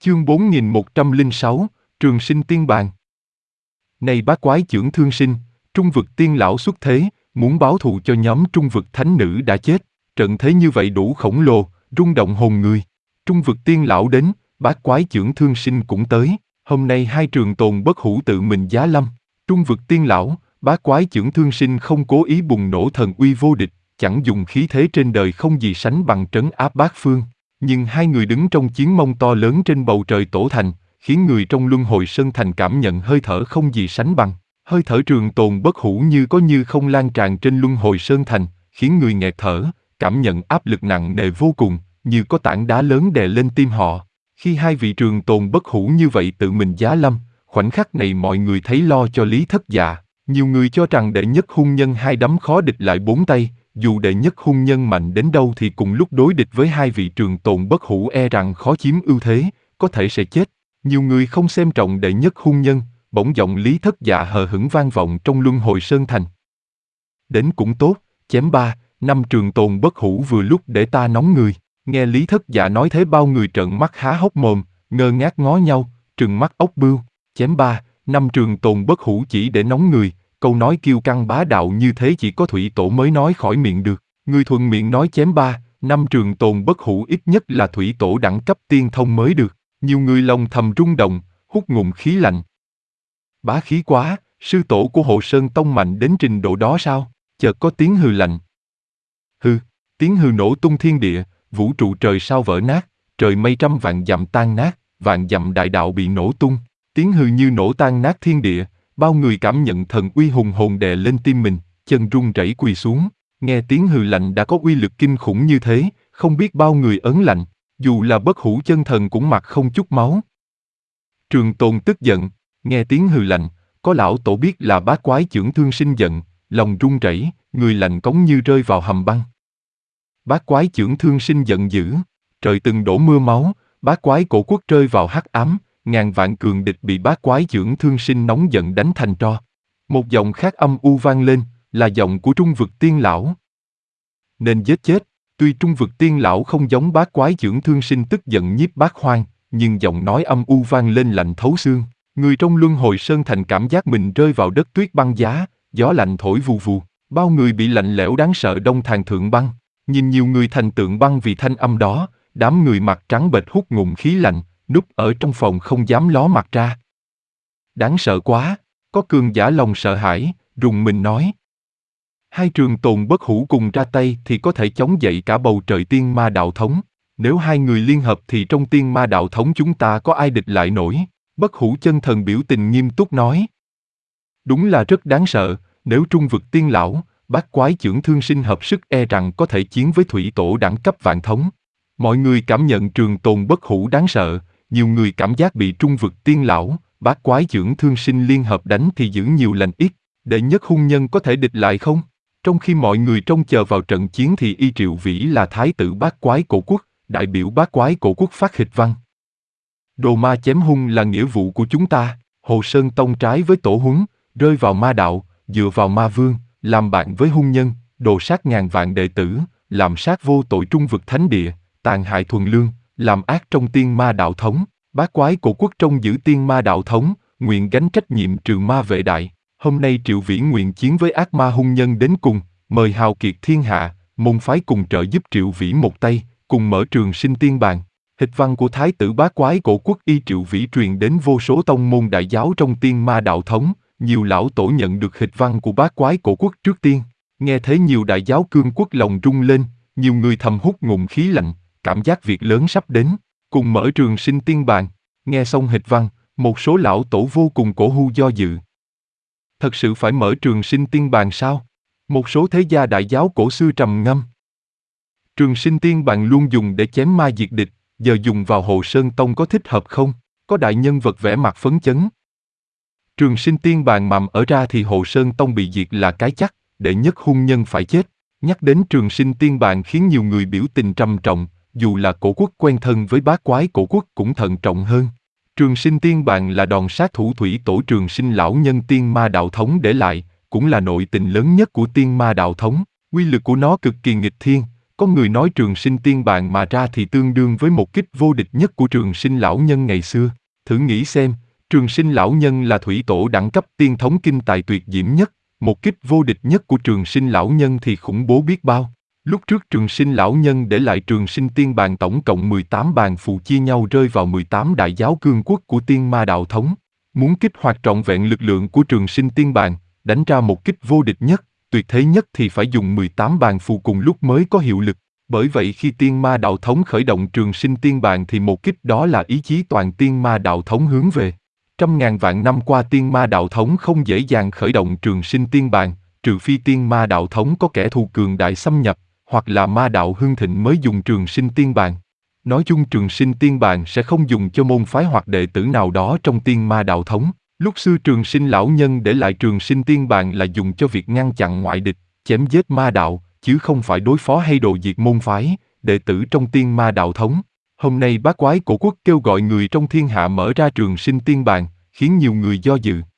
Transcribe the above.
Chương 4106, Trường Sinh Tiên Bàn. Này bát quái chưởng thương sinh, Trung vực tiên lão xuất thế, muốn báo thù cho nhóm Trung vực thánh nữ đã chết. Trận thế như vậy đủ khổng lồ, rung động hồn người. Trung vực tiên lão đến, bát quái chưởng thương sinh cũng tới. Hôm nay hai trường tồn bất hủ tự mình giá lâm. Trung vực tiên lão, bát quái chưởng thương sinh không cố ý bùng nổ thần uy vô địch, chẳng dùng khí thế trên đời không gì sánh bằng trấn áp bát phương. Nhưng hai người đứng trong chiến mông to lớn trên bầu trời tổ thành, khiến người trong luân hồi sơn thành cảm nhận hơi thở không gì sánh bằng. Hơi thở trường tồn bất hủ như có như không lan tràn trên luân hồi sơn thành, khiến người nghẹt thở, cảm nhận áp lực nặng nề vô cùng, như có tảng đá lớn đè lên tim họ. Khi hai vị trường tồn bất hủ như vậy tự mình giá lâm, khoảnh khắc này mọi người thấy lo cho Lý Thất Dạ. Nhiều người cho rằng đệ nhất hung nhân hai đấm khó địch lại bốn tay, dù đệ nhất hung nhân mạnh đến đâu thì cùng lúc đối địch với hai vị trường tồn bất hủ e rằng khó chiếm ưu thế, có thể sẽ chết. Nhiều người không xem trọng đệ nhất hung nhân, bỗng giọng Lý Thất Dạ hờ hững vang vọng trong luân hồi sơn thành. Đến cũng tốt, chém 3, 5 trường tồn bất hủ vừa lúc để ta nóng người. Nghe Lý Thất Dạ nói thế bao người trợn mắt há hốc mồm, ngơ ngác ngó nhau, trừng mắt ốc bươu. Chém 3, 5 trường tồn bất hủ chỉ để nóng người, câu nói kiêu căng bá đạo như thế chỉ có Thủy Tổ mới nói khỏi miệng được. Người thuận miệng nói chém 3, 5 trường tồn bất hủ ít nhất là Thủy Tổ đẳng cấp tiên thông mới được. Nhiều người lòng thầm rung động, hút ngụm khí lạnh. Bá khí quá, sư tổ của Hộ Sơn Tông mạnh đến trình độ đó sao? Chợt có tiếng hừ lạnh. Hừ, tiếng hừ nổ tung thiên địa, vũ trụ trời sao vỡ nát, trời mây trăm vạn dặm tan nát, vạn dặm đại đạo bị nổ tung. Tiếng hừ như nổ tan nát thiên địa, bao người cảm nhận thần uy hùng hồn đè lên tim mình, chân run rẩy quỳ xuống. Nghe tiếng hừ lạnh đã có uy lực kinh khủng như thế, không biết bao người ớn lạnh, dù là bất hủ chân thần cũng mặt không chút máu. Trường Tồn tức giận, nghe tiếng hừ lạnh, có lão tổ biết là bát quái chưởng thương sinh giận, lòng run rẩy, người lạnh cống như rơi vào hầm băng. Bát quái chưởng thương sinh giận dữ, trời từng đổ mưa máu, bát quái cổ quốc rơi vào hắc ám, ngàn vạn cường địch bị bát quái chưởng thương sinh nóng giận đánh thành tro. Một giọng khác âm u vang lên, là giọng của Trung vực tiên lão. Nên giết chết, tuy Trung vực tiên lão không giống bát quái chưởng thương sinh tức giận nhiếp bát hoang, nhưng giọng nói âm u vang lên lạnh thấu xương. Người trong luân hồi sơn thành cảm giác mình rơi vào đất tuyết băng giá, gió lạnh thổi vù vù, bao người bị lạnh lẽo đáng sợ đông thàn thượng băng. Nhìn nhiều người thành tượng băng vì thanh âm đó, đám người mặt trắng bệch hút ngụm khí lạnh, núp ở trong phòng không dám ló mặt ra. Đáng sợ quá, có cường giả lòng sợ hãi, rùng mình nói. Hai trường tồn bất hủ cùng ra tay thì có thể chống dậy cả bầu trời tiên ma đạo thống. Nếu hai người liên hợp thì trong tiên ma đạo thống chúng ta có ai địch lại nổi? Bất hủ chân thần biểu tình nghiêm túc nói. Đúng là rất đáng sợ, nếu Trung vực tiên lão, bát quái chưởng thương sinh hợp sức e rằng có thể chiến với Thủy Tổ đẳng cấp vạn thống. Mọi người cảm nhận trường tồn bất hủ đáng sợ, nhiều người cảm giác bị Trung vực tiên lão, bát quái chưởng thương sinh liên hợp đánh thì giữ nhiều lành ít, đệ nhất hung nhân có thể địch lại không? Trong khi mọi người trông chờ vào trận chiến thì Y Triệu Vĩ là thái tử bát quái cổ quốc, đại biểu bát quái cổ quốc phát hịch văn. Đồ ma chém hung là nghĩa vụ của chúng ta, Hồ Sơn Tông trái với tổ huấn, rơi vào ma đạo, dựa vào ma vương, làm bạn với hung nhân, đồ sát ngàn vạn đệ tử, làm sát vô tội Trung vực thánh địa, tàn hại thuần lương, làm ác trong tiên ma đạo thống, bát quái cổ quốc trông giữ tiên ma đạo thống, nguyện gánh trách nhiệm trừ ma vệ đại. Hôm nay Triệu Vĩ nguyện chiến với ác ma hung nhân đến cùng, mời hào kiệt thiên hạ, môn phái cùng trợ giúp Triệu Vĩ một tay, cùng mở trường sinh tiên bàn. Hịch văn của thái tử bát quái cổ quốc Y Triệu Vĩ truyền đến vô số tông môn đại giáo trong tiên ma đạo thống, nhiều lão tổ nhận được hịch văn của bát quái cổ quốc trước tiên. Nghe thấy nhiều đại giáo cương quốc lòng rung lên, nhiều người thầm hút ngụm khí lạnh, cảm giác việc lớn sắp đến, cùng mở trường sinh tiên bàn. Nghe xong hịch văn, một số lão tổ vô cùng cổ hưu do dự. Thật sự phải mở trường sinh tiên bàn sao? Một số thế gia đại giáo cổ xưa trầm ngâm. Trường sinh tiên bàn luôn dùng để chém ma diệt địch, giờ dùng vào Hồ Sơn Tông có thích hợp không? Có đại nhân vật vẻ mặt phấn chấn. Trường sinh tiên bàn mầm ở ra thì Hồ Sơn Tông bị diệt là cái chắc, đệ nhất hung nhân phải chết. Nhắc đến trường sinh tiên bàn khiến nhiều người biểu tình trầm trọng, dù là cổ quốc quen thân với bát quái cổ quốc cũng thận trọng hơn. Trường sinh tiên bàn là đòn sát thủ Thủy Tổ trường sinh lão nhân tiên ma đạo thống để lại, cũng là nội tình lớn nhất của tiên ma đạo thống. Quy lực của nó cực kỳ nghịch thiên, Có người nói trường sinh tiên bàn mà ra thì tương đương với một kích vô địch nhất của trường sinh lão nhân ngày xưa. Thử nghĩ xem, trường sinh lão nhân là thủy tổ đẳng cấp tiên thống kinh tài tuyệt diễm nhất, một kích vô địch nhất của trường sinh lão nhân thì khủng bố biết bao. Lúc trước trường sinh lão nhân để lại trường sinh tiên bàn tổng cộng 18 bàn phù chia nhau rơi vào 18 đại giáo cương quốc của tiên ma đạo thống. Muốn kích hoạt trọn vẹn lực lượng của trường sinh tiên bàn, đánh ra một kích vô địch nhất, tuyệt thế nhất thì phải dùng 18 bàn phù cùng lúc mới có hiệu lực. Bởi vậy khi tiên ma đạo thống khởi động trường sinh tiên bàn thì một kích đó là ý chí toàn tiên ma đạo thống hướng về. Trăm ngàn vạn năm qua tiên ma đạo thống không dễ dàng khởi động trường sinh tiên bàn, trừ phi tiên ma đạo thống có kẻ thù cường đại xâm nhập, hoặc là ma đạo hưng thịnh mới dùng trường sinh tiên bàn. Nói chung trường sinh tiên bàn sẽ không dùng cho môn phái hoặc đệ tử nào đó trong tiên ma đạo thống. Lúc xưa trường sinh lão nhân để lại trường sinh tiên bàn là dùng cho việc ngăn chặn ngoại địch, chém giết ma đạo, chứ không phải đối phó hay đồ diệt môn phái, đệ tử trong tiên ma đạo thống. Hôm nay bát quái cổ quốc kêu gọi người trong thiên hạ mở ra trường sinh tiên bàn, khiến nhiều người do dự.